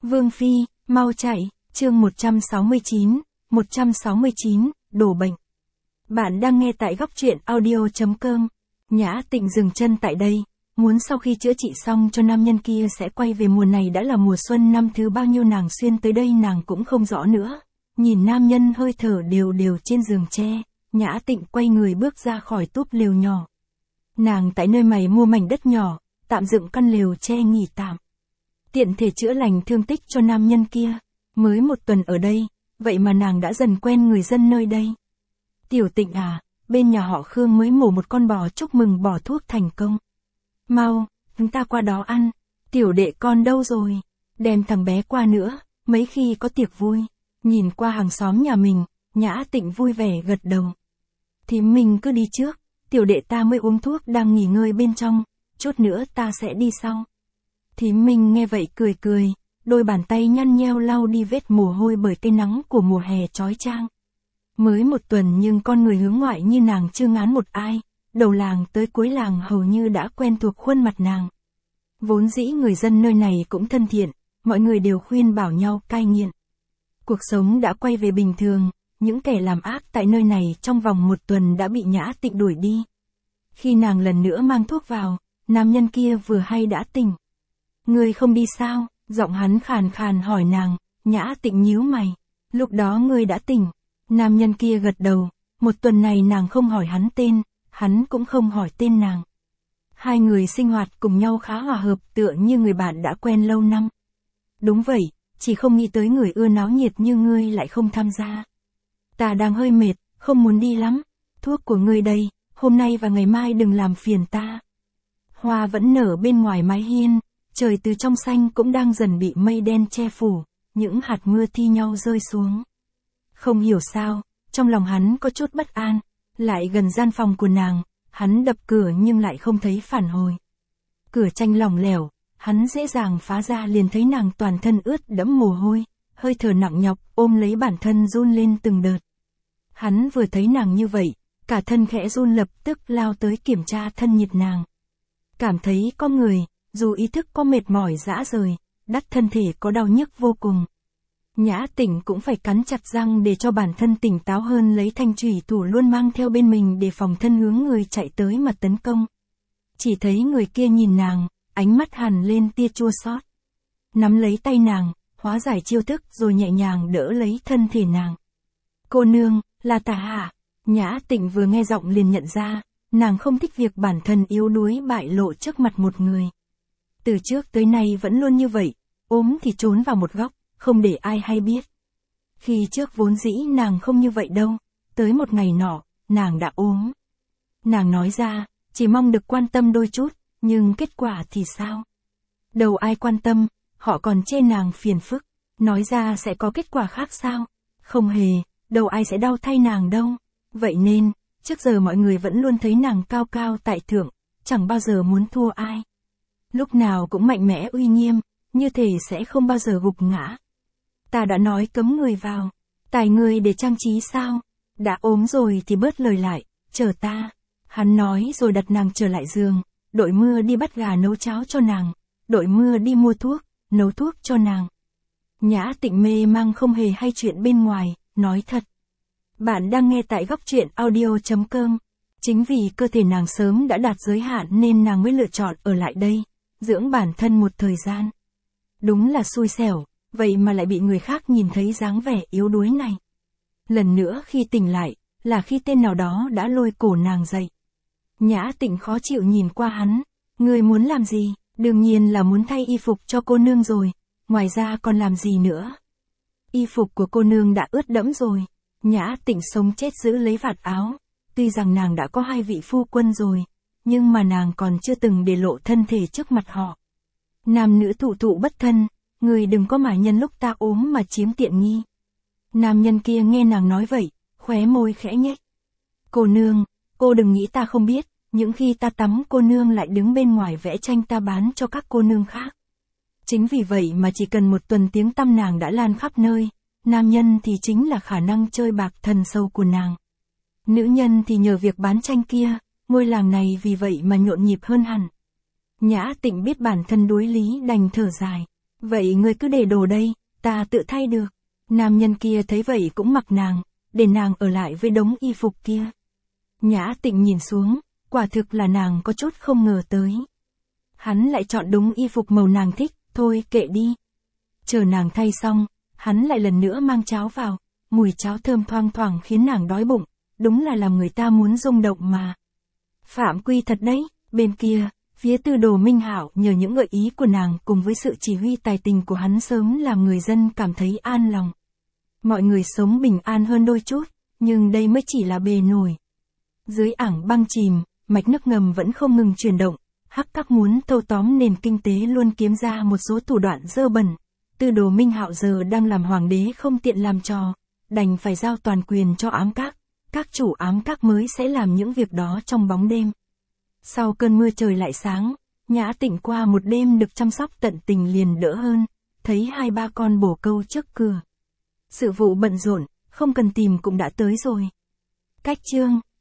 Vương Phi, mau chạy, chương 169, đổ bệnh. Bạn đang nghe tại góc truyện audio.com. Nhã Tịnh dừng chân tại đây, muốn sau khi chữa trị xong cho nam nhân kia sẽ quay về. Mùa này đã là mùa xuân năm thứ bao nhiêu nàng xuyên tới đây nàng cũng không rõ nữa. Nhìn nam nhân hơi thở đều đều trên giường tre, Nhã Tịnh quay người bước ra khỏi túp lều nhỏ. Nàng tại nơi mày mua mảnh đất nhỏ, tạm dựng căn lều tre nghỉ tạm. Tiện thể chữa lành thương tích cho nam nhân kia. Mới một tuần ở đây, vậy mà nàng đã dần quen người dân nơi đây. Tiểu Tịnh à, bên nhà họ Khương mới mổ một con bò chúc mừng bỏ thuốc thành công. Mau, chúng ta qua đó ăn. Tiểu đệ con đâu rồi? Đem thằng bé qua nữa, mấy khi có tiệc vui. Nhìn qua hàng xóm nhà mình, Nhã Tịnh vui vẻ gật đầu. Thím mình cứ đi trước, tiểu đệ ta mới uống thuốc đang nghỉ ngơi bên trong, chút nữa ta sẽ đi sau. Thím mình nghe vậy cười cười, đôi bàn tay nhăn nheo lau đi vết mồ hôi bởi cái nắng của mùa hè chói chang. Mới một tuần nhưng con người hướng ngoại như nàng chưa ngán một ai, đầu làng tới cuối làng hầu như đã quen thuộc khuôn mặt nàng. Vốn dĩ người dân nơi này cũng thân thiện, mọi người đều khuyên bảo nhau cai nghiện. Cuộc sống đã quay về bình thường, những kẻ làm ác tại nơi này trong vòng một tuần đã bị Nhã Tịnh đuổi đi. Khi nàng lần nữa mang thuốc vào, nam nhân kia vừa hay đã tỉnh. Ngươi không đi sao? Giọng hắn khàn khàn hỏi nàng. Nhã Tịnh nhíu mày. Lúc đó ngươi đã tỉnh. Nam nhân kia gật đầu. Một tuần này nàng không hỏi hắn tên, hắn cũng không hỏi tên nàng. Hai người sinh hoạt cùng nhau khá hòa hợp, tựa như người bạn đã quen lâu năm. Đúng vậy, chỉ không nghĩ tới người ưa náo nhiệt như ngươi lại không tham gia. Ta đang hơi mệt, không muốn đi lắm. Thuốc của ngươi đây, hôm nay và ngày mai đừng làm phiền ta. Hoa vẫn nở bên ngoài mái hiên. Trời từ trong xanh cũng đang dần bị mây đen che phủ, những hạt mưa thi nhau rơi xuống. Không hiểu sao, trong lòng hắn có chút bất an, lại gần gian phòng của nàng, hắn đập cửa nhưng lại không thấy phản hồi. Cửa tranh lỏng lẻo, hắn dễ dàng phá ra liền thấy nàng toàn thân ướt đẫm mồ hôi, hơi thở nặng nhọc ôm lấy bản thân run lên từng đợt. Hắn vừa thấy nàng như vậy, cả thân khẽ run lập tức lao tới kiểm tra thân nhiệt nàng. Cảm thấy có người, dù ý thức có mệt mỏi rã rời, đắt thân thể có đau nhức vô cùng. Nhã Tịnh cũng phải cắn chặt răng để cho bản thân tỉnh táo hơn, lấy thanh chủy thủ luôn mang theo bên mình để phòng thân hướng người chạy tới mà tấn công. Chỉ thấy người kia nhìn nàng, ánh mắt hằn lên tia chua xót. Nắm lấy tay nàng, hóa giải chiêu thức rồi nhẹ nhàng đỡ lấy thân thể nàng. Cô nương, là ta hả? Nhã Tịnh vừa nghe giọng liền nhận ra, nàng không thích việc bản thân yếu đuối bại lộ trước mặt một người. Từ trước tới nay vẫn luôn như vậy, ốm thì trốn vào một góc, không để ai hay biết. Khi trước vốn dĩ nàng không như vậy đâu, tới một ngày nọ, nàng đã ốm. Nàng nói ra, chỉ mong được quan tâm đôi chút, nhưng kết quả thì sao? Đâu ai quan tâm, họ còn chê nàng phiền phức, nói ra sẽ có kết quả khác sao? Không hề, đâu ai sẽ đau thay nàng đâu. Vậy nên, trước giờ mọi người vẫn luôn thấy nàng cao cao tại thượng, chẳng bao giờ muốn thua ai. Lúc nào cũng mạnh mẽ uy nghiêm, như thể sẽ không bao giờ gục ngã. Ta đã nói cấm người vào, tài người để trang trí sao? Đã ốm rồi thì bớt lời lại, chờ ta. Hắn nói rồi đặt nàng trở lại giường, đội mưa đi bắt gà nấu cháo cho nàng, đội mưa đi mua thuốc, nấu thuốc cho nàng. Nhã Tịnh mê mang không hề hay chuyện bên ngoài, nói thật. Bạn đang nghe tại góc truyện audio.com. Chính vì cơ thể nàng sớm đã đạt giới hạn nên nàng mới lựa chọn ở lại đây, dưỡng bản thân một thời gian. Đúng là xui xẻo, vậy mà lại bị người khác nhìn thấy dáng vẻ yếu đuối này. Lần nữa khi tỉnh lại, là khi tên nào đó đã lôi cổ nàng dậy. Nhã Tịnh khó chịu nhìn qua hắn, ngươi muốn làm gì? Đương nhiên là muốn thay y phục cho cô nương rồi, ngoài ra còn làm gì nữa? Y phục của cô nương đã ướt đẫm rồi. Nhã Tịnh sống chết giữ lấy vạt áo, tuy rằng nàng đã có hai vị phu quân rồi, nhưng mà nàng còn chưa từng để lộ thân thể trước mặt họ. Nam nữ thụ thụ bất thân, người đừng có mà nhân lúc ta ốm mà chiếm tiện nghi. Nam nhân kia nghe nàng nói vậy, khóe môi khẽ nhếch. Cô nương, cô đừng nghĩ ta không biết, những khi ta tắm cô nương lại đứng bên ngoài vẽ tranh ta bán cho các cô nương khác. Chính vì vậy mà chỉ cần một tuần tiếng tăm nàng đã lan khắp nơi, nam nhân thì chính là khả năng chơi bạc thần sâu của nàng. Nữ nhân thì nhờ việc bán tranh kia, ngôi làng này vì vậy mà nhộn nhịp hơn hẳn. Nhã Tịnh biết bản thân đuối lý đành thở dài. Vậy ngươi cứ để đồ đây, ta tự thay được. Nam nhân kia thấy vậy cũng mặc nàng, để nàng ở lại với đống y phục kia. Nhã Tịnh nhìn xuống, quả thực là nàng có chút không ngờ tới. Hắn lại chọn đúng y phục màu nàng thích, thôi kệ đi. Chờ nàng thay xong, hắn lại lần nữa mang cháo vào, mùi cháo thơm thoang thoảng khiến nàng đói bụng, đúng là làm người ta muốn rung động mà. Phạm quy thật đấy, bên kia, phía Tư Đồ Minh Hạo nhờ những gợi ý của nàng cùng với sự chỉ huy tài tình của hắn sớm làm người dân cảm thấy an lòng. Mọi người sống bình an hơn đôi chút, nhưng đây mới chỉ là bề nổi. Dưới ảng băng chìm, mạch nước ngầm vẫn không ngừng chuyển động, Hắc Các muốn thâu tóm nền kinh tế luôn kiếm ra một số thủ đoạn dơ bẩn. Tư Đồ Minh Hạo giờ đang làm hoàng đế không tiện làm trò, đành phải giao toàn quyền cho ám các chủ ám các mới sẽ làm những việc đó trong bóng đêm. Sau cơn mưa trời lại sáng, Nhã Tịnh qua một đêm được chăm sóc tận tình liền đỡ hơn, thấy 2-3 con bồ câu trước cửa. Sự vụ bận rộn, không cần tìm cũng đã tới rồi. Cách chương